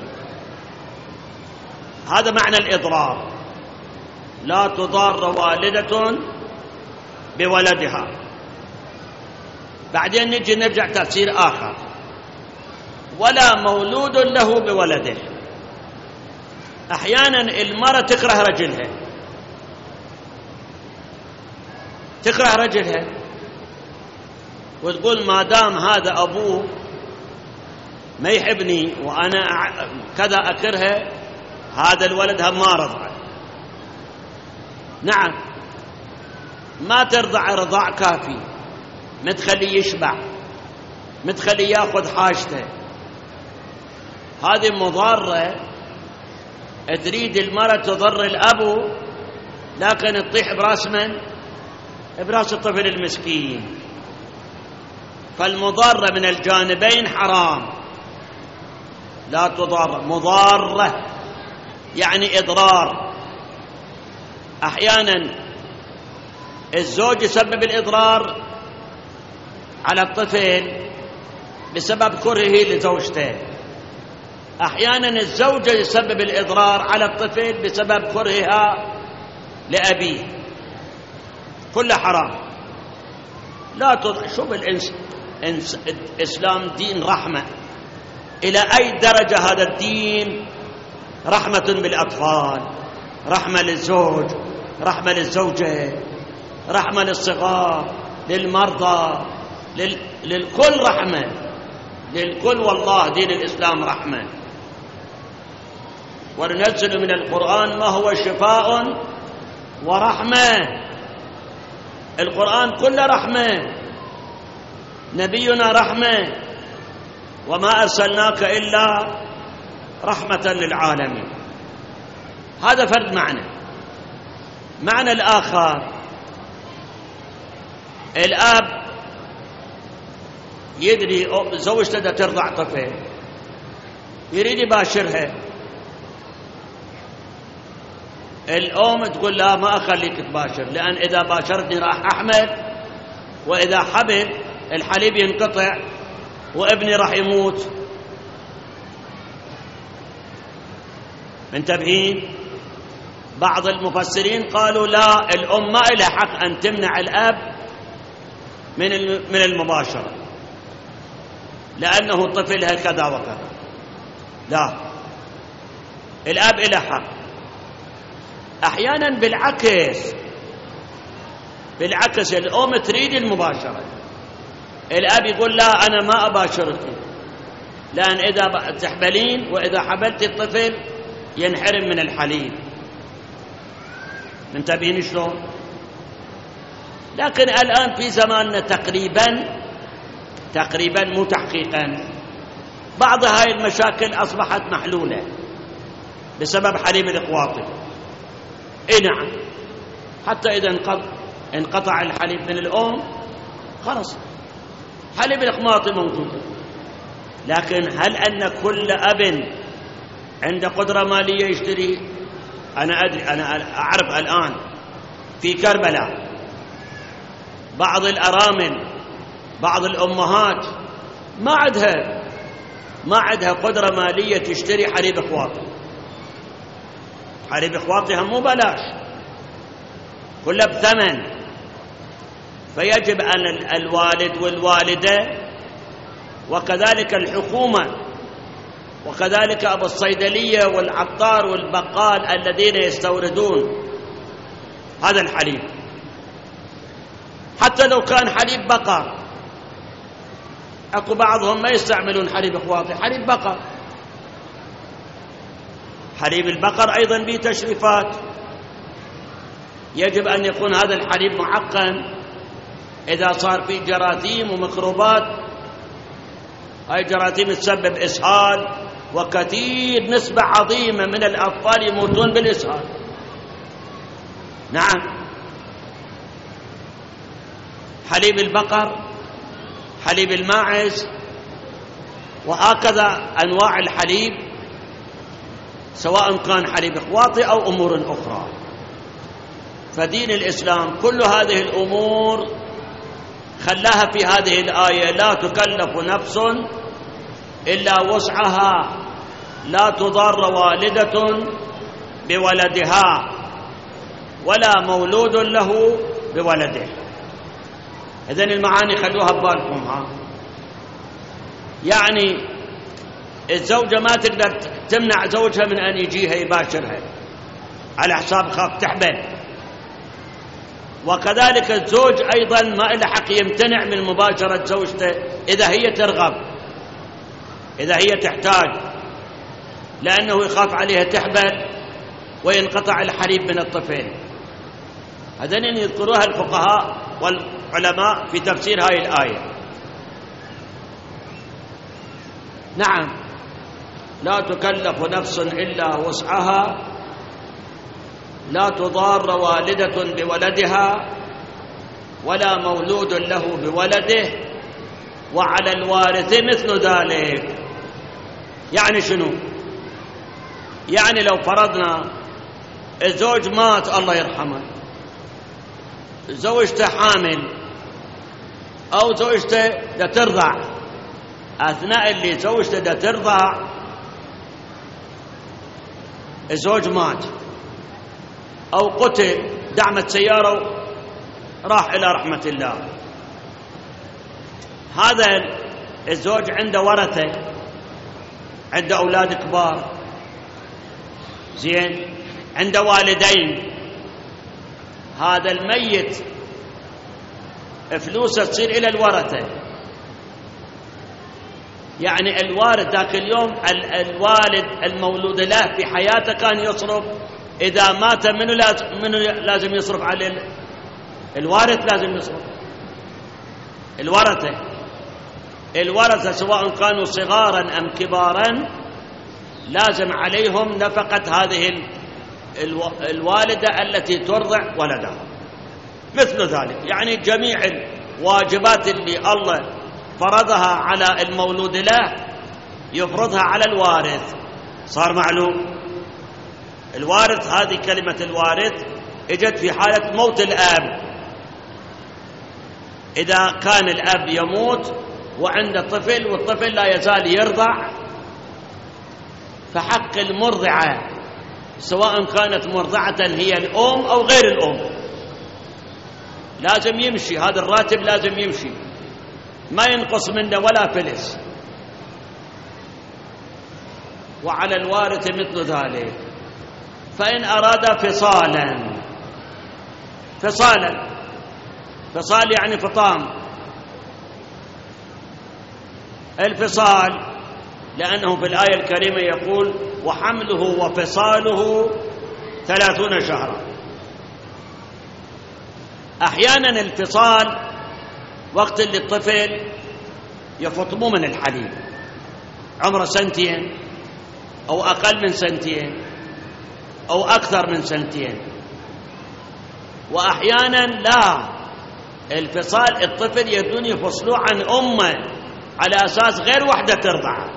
هذا معنى الإضرار، لا تضار والدة بولدها. بعدين نجي نرجع تفسير آخر، ولا مولود له بولده. أحيانا المرأة تكره رجلها وتقول ما دام هذا أبوه ما يحبني وأنا كذا أكرهه، هذا الولد هم ما رضعه. نعم، ما ترضع رضاع كافي، ما تخليه يشبع، ما تخليه ياخذ حاجته. هذه مضارة. تريد المرأة تضر الأبو، لكن تطيح براس من؟ براس الطفل المسكين. فالمضارة من الجانبين حرام. لا تضار، مضارة يعني إضرار. أحيانا الزوج يسبب الإضرار على الطفل بسبب كرهه لزوجته، أحيانا الزوجة يسبب الإضرار على الطفل بسبب كرهها لأبيه. كله حرام. لا شوف الإسلام دين رحمة. إلى أي درجة هذا الدين رحمة بالأطفال، رحمة للزوج، رحمة للزوجة، رحمة للصغار، للمرضى، للكل رحمة، للكل. والله دين الإسلام رحمة. وننزل من القرآن ما هو شفاء ورحمة. القرآن كله رحمة، نبينا رحمة، وما أرسلناك إلا رحمة للعالمين. هذا فرد معنى. معنى الآخر، الآب يدري زوجته ترضع طفل، يريد يباشرها، الأم تقول لا ما أخليك تباشر، لأن إذا باشرتني راح أحمل، وإذا حبل الحليب ينقطع وابني راح يموت. منتبهين؟ بعض المفسرين قالوا لا، الأم ما لها حق أن تمنع الأب من المباشرة لأنه طفلها كذا وكذا، لا، الأب له حق. أحيانا بالعكس الأم تريد المباشرة، الأب يقول لا أنا ما أباشرك، لأن إذا تحبلين وإذا حبلت الطفل ينحرم من الحليب. منتبهين شلون؟ لكن الآن في زماننا تقريبا مو تحقيقا بعض هاي المشاكل أصبحت محلولة بسبب حليب الإخواطي. نعم، حتى إذا انقطع الحليب من الأم خلاص حليب الإخواطي موجود. لكن هل أن كل أب عنده قدرة مالية يشتري؟ أنا أدري، أنا أعرف الآن في كربلاء بعض الأرامل، بعض الأمهات ما عندها قدرة مالية تشتري حليب إخواطي. حليب إخواطي هم مو بلاش، كله بثمن. فيجب أن الوالد والوالدة وكذلك الحكومة وكذلك أبو الصيدلية والعطار والبقال الذين يستوردون هذا الحليب، حتى لو كان حليب بقر، أكو بعضهم ما يستعملون حليب إخواطي، حليب بقر. حليب البقر أيضا به تشريفات، يجب أن يكون هذا الحليب معقم. إذا صار فيه جراثيم وميكروبات، هاي الجراثيم تسبب إسهال، وكثير نسبة عظيمة من الأطفال يموتون بالإسهال. نعم، حليب البقر، حليب الماعز، وهكذا أنواع الحليب، سواء كان حليب إخواطي أو أمور أخرى. فدين الإسلام كل هذه الأمور خلاها في هذه الآية: لا تكلف نفس إلا وسعها، لا تضار والدة بولدها ولا مولود له بولده. إذن المعاني خلوها ببالكم. يعني الزوجة ما تقدر تمنع زوجها من أن يجيها يباشرها على حساب خاف تحبل، وكذلك الزوج أيضا ما له حق يمتنع من مباشرة زوجته إذا هي ترغب، إذا هي تحتاج، لأنه يخاف عليها تحبل وينقطع الحليب من الطفل. هذين يذكروها الفقهاء والعلماء في تفسير هاي الآية. نعم، لا تكلف نفس إلا وسعها، لا تضار والدة بولدها ولا مولود له بولده، وعلى الوارث مثل ذلك. يعني شنو؟ يعني لو فرضنا الزوج مات الله يرحمه، زوجته حامل أو زوجته ترضع، أثناء اللي زوجته ترضع الزوج مات أو قتل، دعمت سيارة راح إلى رحمة الله، هذا الزوج عنده ورثة، عنده أولاد كبار، زين، عنده والدين، هذا الميت فلوسه تصير إلى الورثة. يعني الوارث ذاك اليوم الوالد المولود له في حياته كان يصرف، إذا مات منه لازم يصرف عليه؟ الوارث لازم يصرف. الورثة سواء كانوا صغارا أم كبارا لازم عليهم نفقة هذه الوالدة التي ترضع ولدها مثل ذلك. يعني جميع الواجبات اللي الله فرضها على المولود له يفرضها على الوارث. صار معلوم؟ الوارث، هذه كلمة الوارث اجت في حالة موت الأب. إذا كان الأب يموت وعنده طفل والطفل لا يزال يرضع، فحق المرضعة سواء كانت مرضعة هي الأم أو غير الأم لازم يمشي، هذا الراتب لازم يمشي، ما ينقص منه ولا فلس. وعلى الوارث مثل ذلك. فإن أراد فصال يعني فطام. الفصال لأنه في الآية الكريمة يقول وحمله وفصاله 30 شهرا. أحيانا الفصال وقت اللي الطفل يفطمه من الحليب، عمره 2 سنين أو أقل من 2 سنين أو أكثر من 2 سنين. وأحيانا لا، الفصال الطفل يبدون يفصلوه عن أمه على أساس غير وحدة ترضع.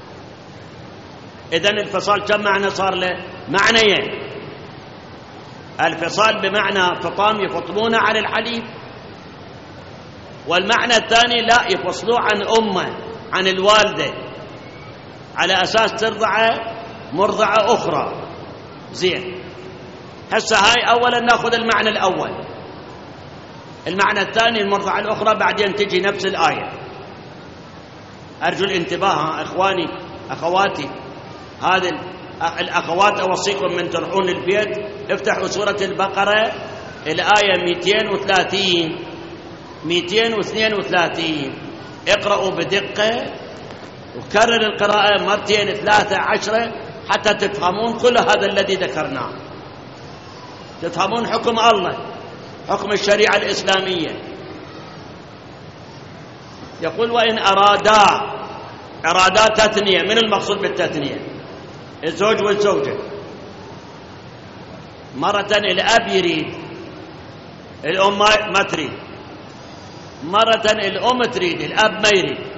إذن الفصال كم معنى صار له؟ معنيين. الفصال بمعنى فطام يفطمونه عن الحليب، والمعنى الثاني لا، يفصلوه عن أمه عن الوالدة على أساس ترضع مرضعة أخرى. زين، هسه هاي أولا نأخذ المعنى الأول. المعنى الثاني المرضعة الأخرى بعدين تجي نفس الآية. أرجو الانتباه إخواني أخواتي، هذه الأخوات أوصيكم من تروحون البيت افتحوا سورة البقرة الآية 232 اقرأوا بدقة وكرر القراءة 2 3 10 حتى تفهمون كل هذا الذي ذكرناه، تفهمون حكم الله، حكم الشريعة الإسلامية. يقول وإن أرادا تثنية. من المقصود بالتثنية؟ الزوج والزوجة. مرة الأب يريد، الأم ما تريد، مرة الأم تريد، الأب ما يريد.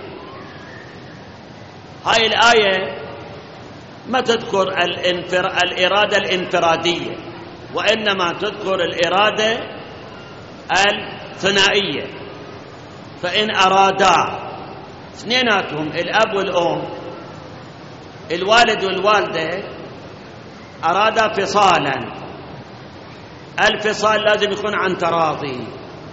هاي الآية ما تذكر الإرادة الانفرادية، وإنما تذكر الإرادة الثنائية. فإن أرادا اثنيناتهم الأب والأم الوالد والوالدة أرادا فصالا. الفصال لازم يكون عن تراضي.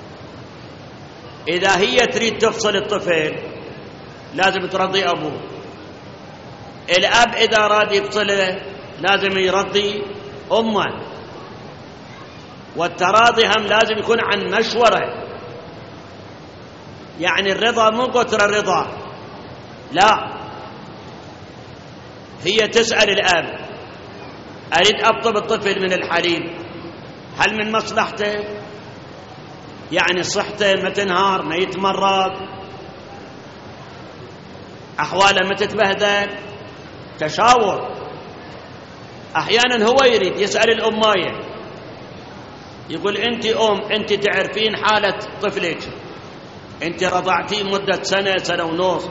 إذا هي تريد تفصل الطفل لازم ترضي أبوه، الأب إذا أراد يفصله لازم يرضي أمه. والتراضي هم لازم يكون عن مشورة، يعني الرضا مو قتر الرضا، لا، هي تسأل الأب أريد أبطب الطفل من الحليب، هل من مصلحته؟ يعني صحته ما تنهار، ما يتمرض، أحواله ما تتبهدل. تشاور. أحيانا هو يريد يسأل الأماية، يقول أنت أنت تعرفين حالة طفلك، أنت رضعتيه مدة 1 1.5 سنة،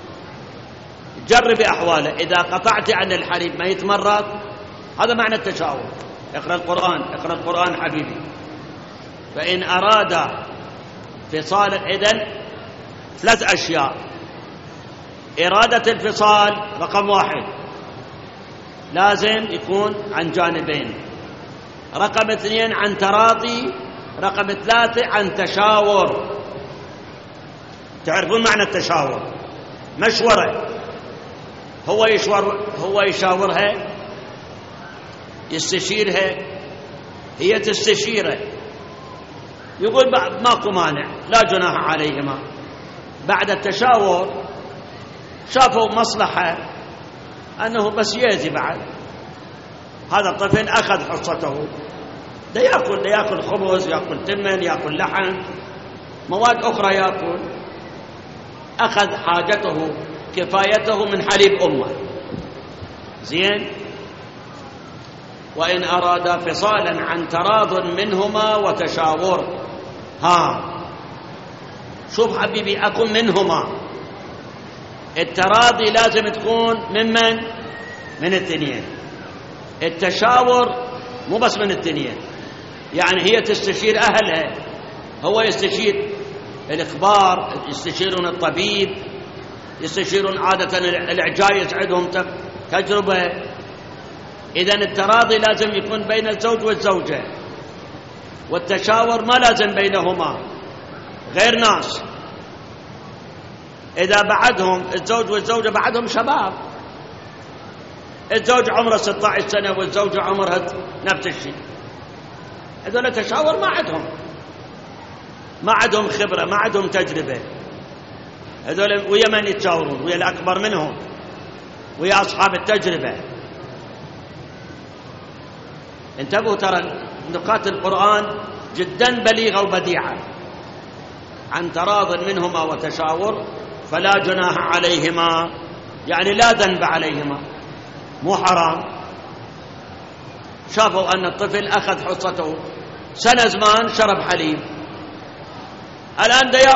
جربي أحواله، إذا قطعتي عن الحليب ما يتمرض. هذا معنى التشاور. اقرأ القرآن حبيبي. فإن أراد فصالا، إذن 3 أشياء. إرادة الفصال رقم 1 لازم يكون عن جانبين، رقم 2 عن تراضي، رقم 3 عن تشاور. تعرفون معنى التشاور؟ مشورة. هو يشاورها، يستشيرها، هي تستشيره، يقول ماكو مانع، لا جناح عليهما. بعد التشاور شافوا مصلحة أنه بس يأذي بعد هذا الطفل، أخذ حصته، ده يأكل خبز، يأكل تمن، يأكل لحم، مواد أخرى يأكل، أخذ حاجته كفايته من حليب أمه. زين. وإن أرادا فصالا عن تراض منهما وتشاور. شوف حبيبي، أكون منهما. التراضي لازم تكون من التنين. التشاور مو بس من التنين، يعني هي تستشير أهلها، هو يستشير الإخبار، يستشيرون الطبيب، يستشيرون عادة العجايز عندهم تجربة. إذن التراضي لازم يكون بين الزوج والزوجة، والتشاور ما لازم بينهما غير ناس. إذا بعدهم الزوج والزوجة بعدهم شباب، الزوج عمره 16 سنة والزوجة عمرها نفس الشيء، هذول تشاور ما عندهم خبرة، ما عندهم تجربة. هذول ويا من يتشاورون؟ ويا الأكبر منهم، ويا أصحاب التجربة. انتبهوا، ترى نقاط القرآن جدا بليغة وبديعة. عن تراض منهما وتشاور فلا جناح عليهما، يعني لا ذنب عليهما، مو حرام. شافوا أن الطفل أخذ حصته، سنة زمان شرب حليب، الآن ده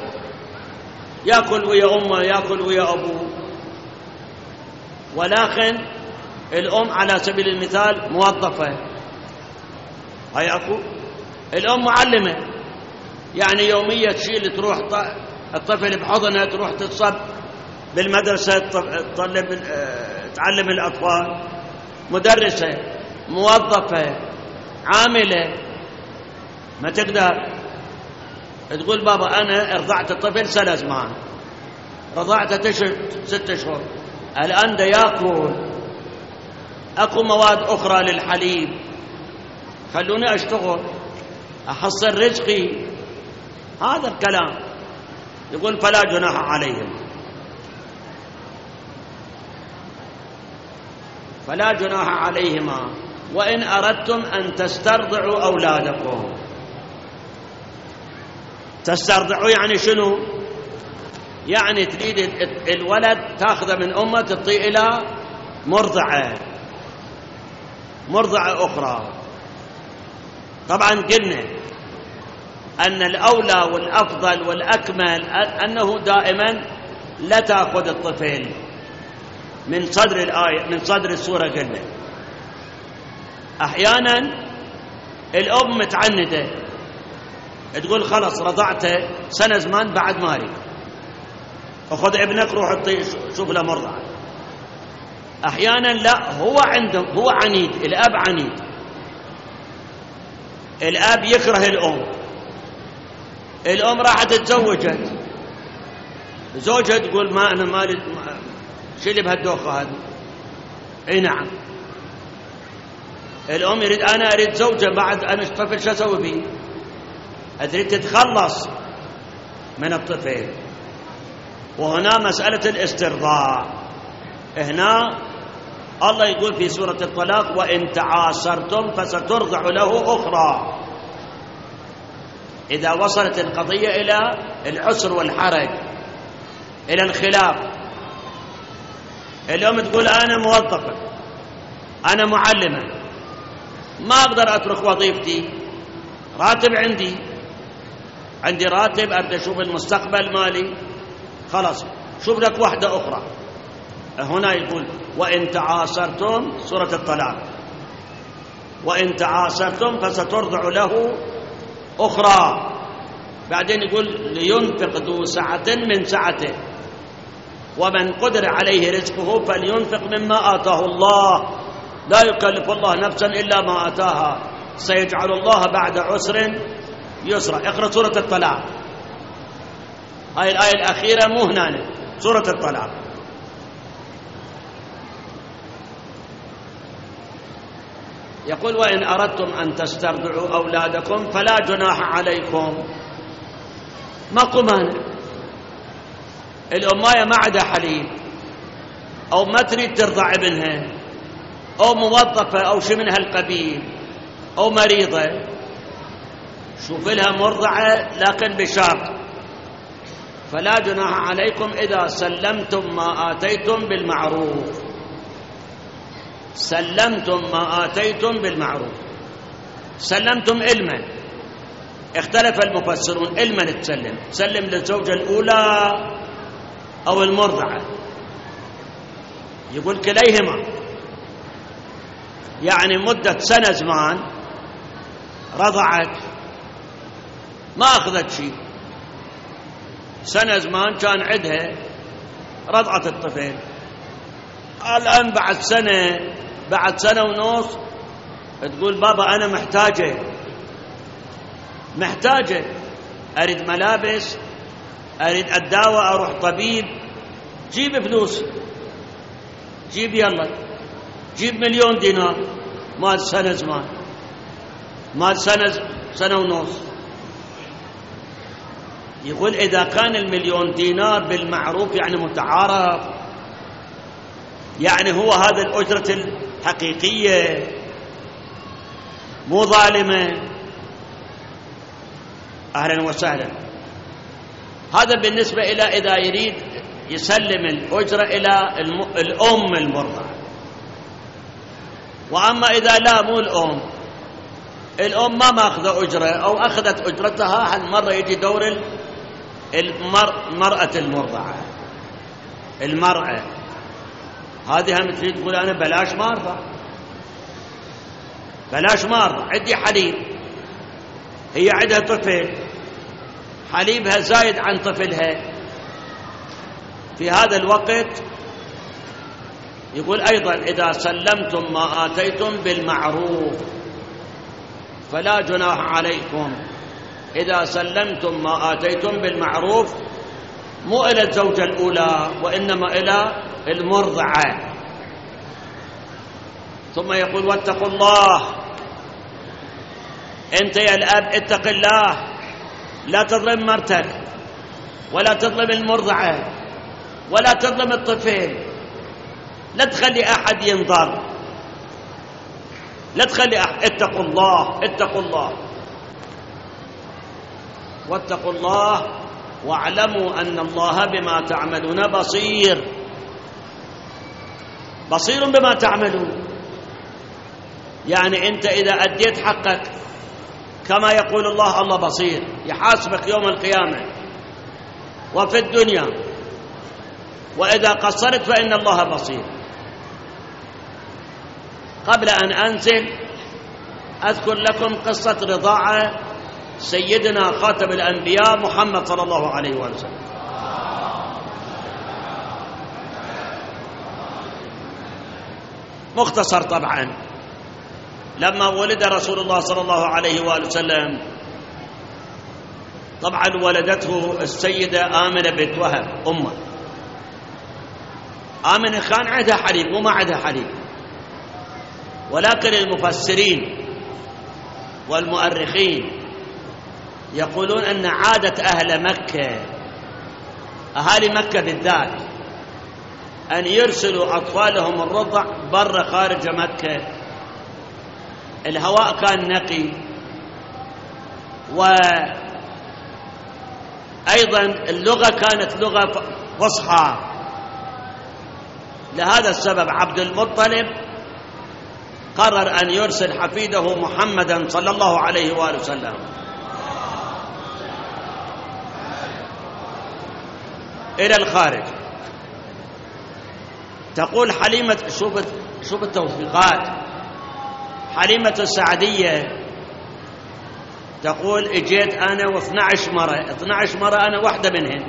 يأكل ويا أمه، يأكل ويا أبوه. ولكن الأم على سبيل المثال موظفة، هاي أكو الأم معلمة، يعني يوميا تشيل تروح الطفل بحضنها، تروح تتصب بالمدرسة، تعلم الأطفال، مدرسة، موظفة، عاملة. ما تقدر تقول بابا أنا رضعت الطفل سنة زمان، رضعته 6 أشهر، الآن ده يأكل، أكو مواد أخرى للحليب، خلوني أشتغل أحصل رزقي. هذا الكلام يقول فلا جناح عليهم، فلا جناح عليهما وإن أردتم أن تسترضعوا أولادكم. تسترضعوا يعني شنو؟ يعني تريد الولد تأخذه من أمه تعطيه إلى مرضعة أخرى. طبعا قلنا أن الأولى والأفضل والأكمل أنه دائما لا تأخذ الطفل من صدر الآية، من صدر السورة. قلنا أحيانا الأم متعندة تقول خلص رضعته سنة زمان بعد ما أريد، أخذ ابنك روح شوف له مرضعة. أحيانا لا، هو عنيد، الأب عنيد، الأب يكره الأم راحت تزوجت، زوجها تقول ما أنا مالي شيلي بهالدوخة هذه. اي نعم، الأم يريد أنا أريد زوجة بعد أنا الطفل شو أسوي به؟ أريد تتخلص من الطفل. وهنا مسألة الاسترضاع، هنا الله يقول في سورة الطلاق وإن تعاسرتم فسترضع له أخرى. إذا وصلت القضية إلى العسر والحرج، إلى الخلاف، اليوم تقول أنا موظفة، أنا معلمة، ما أقدر أترك وظيفتي، راتب عندي راتب، أبدأ أشوف المستقبل مالي، خلاص شوف لك واحدة أخرى. هنا يقول وإن تعاسرتم، سورة الطلاق، وإن تعاسرتم فسترضع له أخرى. بعدين يقول لينفق ذو سعة من سعته ومن قدر عليه رزقه فلينفق مما آتاه الله لا يكلف الله نفسا إلا ما آتاها سيجعل الله بعد عسر يسرا. اقرأ سورة الطلاق، هاي الآية الأخيرة مو هنا، سورة الطلاق. يقول وإن أردتم أن تسترضعوا أولادكم فلا جناح عليكم. ماكو مانع، الأماية ما عندها حليب أو ما تريد ترضع ابنها أو موظفة أو شيء من هالقبيل أو مريضة، شوف لها مرضعة لكن بشرط فلا جناح عليكم إذا سلمتم ما آتيتم بالمعروف. سلمتم ما آتيتم بالمعروف. سلمتم علما، اختلف المفسرون علما تسلم للزوجة الأولى أو المرضعة. يقول كليهما، يعني مدة سنة زمان رضعت ما أخذت شيء، سنة زمان كان عندها رضعة الطفل. الآن بعد سنة ونص تقول بابا أنا محتاجة أريد ملابس، أريد أداوى، أروح طبيب. جيب فلوس، جيب يلا، جيب 1,000,000 دينار مال سنة زمان، مال سنة ونص. يقول إذا كان 1,000,000 دينار بالمعروف يعني متعارف، يعني هو هذا الأجرة الحقيقية مو ظالمة. أهلا وسهلا. هذا بالنسبة إلى إذا يريد يسلم الأجرة إلى الأم المرضعة. وأما إذا لا مو الأم ما ماخذة أجرة أو أخذت أجرتها، هالمرة يجي دور المرأة المرضعة. المرأة هذه هم تريد تقول أنا بلاش ما أرضع، عندي حليب، هي عندها طفل، حليبها زايد عن طفلها. في هذا الوقت يقول أيضا إذا سلمتم ما آتيتم بالمعروف فلا جناح عليكم. إذا سلمتم ما آتيتم بالمعروف مو إلى الزوجة الأولى وإنما إلى المرضعة. ثم يقول واتقوا الله. أنت يا الأب اتق الله، لا تظلم مرتك ولا تظلم المرضعة ولا تظلم الطفل. لا تخلي أحد ينضر، لا تخلي أحد. اتقوا الله واتقوا الله واعلموا أن الله بما تعملون بصير بما تعملون. يعني أنت إذا أديت حقك كما يقول الله بصير، يحاسبك يوم القيامة وفي الدنيا، وإذا قصرت فإن الله بصير. قبل أن أنزل أذكر لكم قصة رضاعة سيدنا خاتم الأنبياء محمد صلى الله عليه وسلم. مختصر طبعا. لما ولد رسول الله صلى الله عليه وآله وسلم، طبعا ولدته السيدة آمنة بنت وهب أمه. آمنة كان عندها حليب وما عندها حليب، ولكن المفسرين والمؤرخين يقولون أن عادة أهل مكة، أهالي مكة بالذات، أن يرسلوا أطفالهم الرضع برا خارج مكة. الهواء كان نقي، وأيضا اللغة كانت لغة فصحى. لهذا السبب عبد المطلب قرر أن يرسل حفيده محمدا صلى الله عليه وآله وسلم إلى الخارج. تقول حليمة، شوف التوثيقات، حليمة السعدية تقول اجيت أنا و12 مرة أنا واحدة منهن.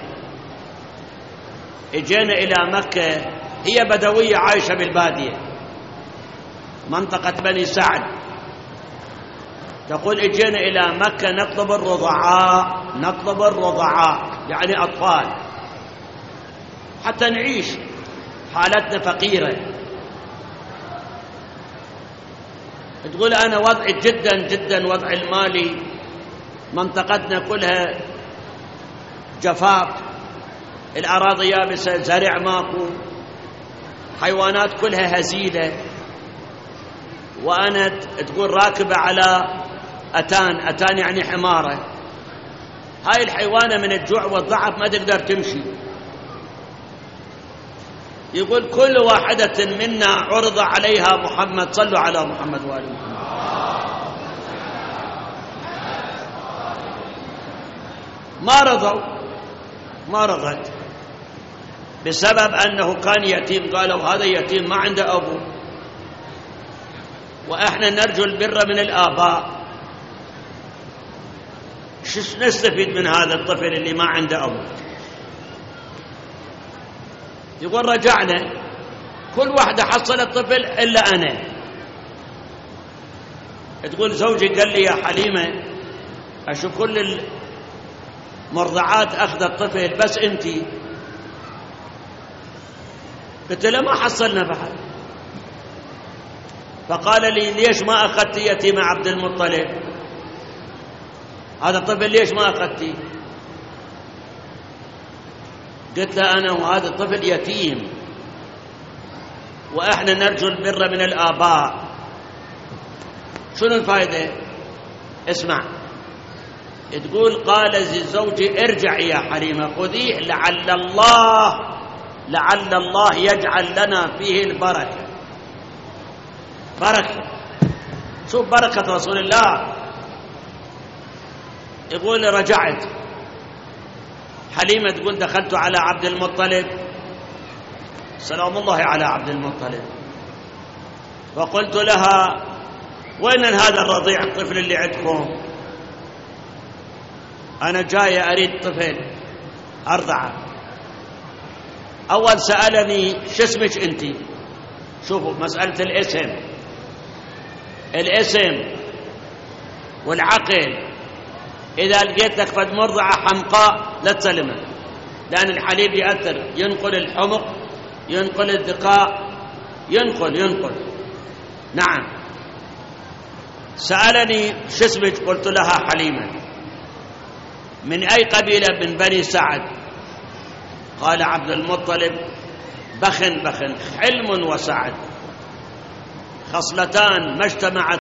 اجينا إلى مكة، هي بدوية عايشة بالبادية منطقة بني سعد. تقول اجينا إلى مكة نطلب الرضعاء يعني أطفال حتى نعيش، حالتنا فقيرة. تقول أنا وضعي جدا وضعي المالي، منطقتنا كلها جفاف، الأراضي يابسة، زرع ماكو، حيوانات كلها هزيلة، وأنا تقول راكبة على أتان يعني حمارة. هاي الحيوانة من الجوع والضعف ما تقدر تمشي. يقول كل واحدة منا عرض عليها محمد، صلوا على محمد وآل محمد. ما رضت بسبب أنه كان يتيم. قالوا هذا يتيم ما عنده أبو، وإحنا نرجو البر من الآباء، شو نستفيد من هذا الطفل اللي ما عنده أبو؟ يقول رجعنا كل واحدة حصلت طفل إلا أنا. تقول زوجي قال لي يا حليمة أشوف كل المرضعات أخذت طفل بس أنتي. قلت له ما حصلنا بعد. فقال لي ليش ما أخذت يتيم عبد المطلب؟ هذا الطفل ليش ما أخذتي؟ قلت له أنا وهذا الطفل يتيم، وإحنا نرجو البر من الآباء. شنو الفائدة؟ اسمع، تقول قال زوجي ارجع يا حليمة خذيه لعل الله يجعل لنا فيه البركة. بركة، شوف بركة رسول الله. يقول رجعت حليمة، تقول دخلت على عبد المطلب سلام الله على عبد المطلب، وقلت لها وين هذا الرضيع الطفل اللي عندكم؟ أنا جاية أريد طفل أرضعه. أول سألني شو اسمك أنت؟ شوفوا مسألة الاسم والعقل. إذا لقيت لك فد مرضعة حمقاء لا تسلمها، لأن الحليب يأثر، ينقل الحمق، ينقل الذكاء، ينقل. نعم. سألني شو اسمك؟ قلت لها حليمة. من أي قبيلة؟ من بني سعد. قال عبد المطلب بخن حلم وسعد، خصلتان ما اجتمعت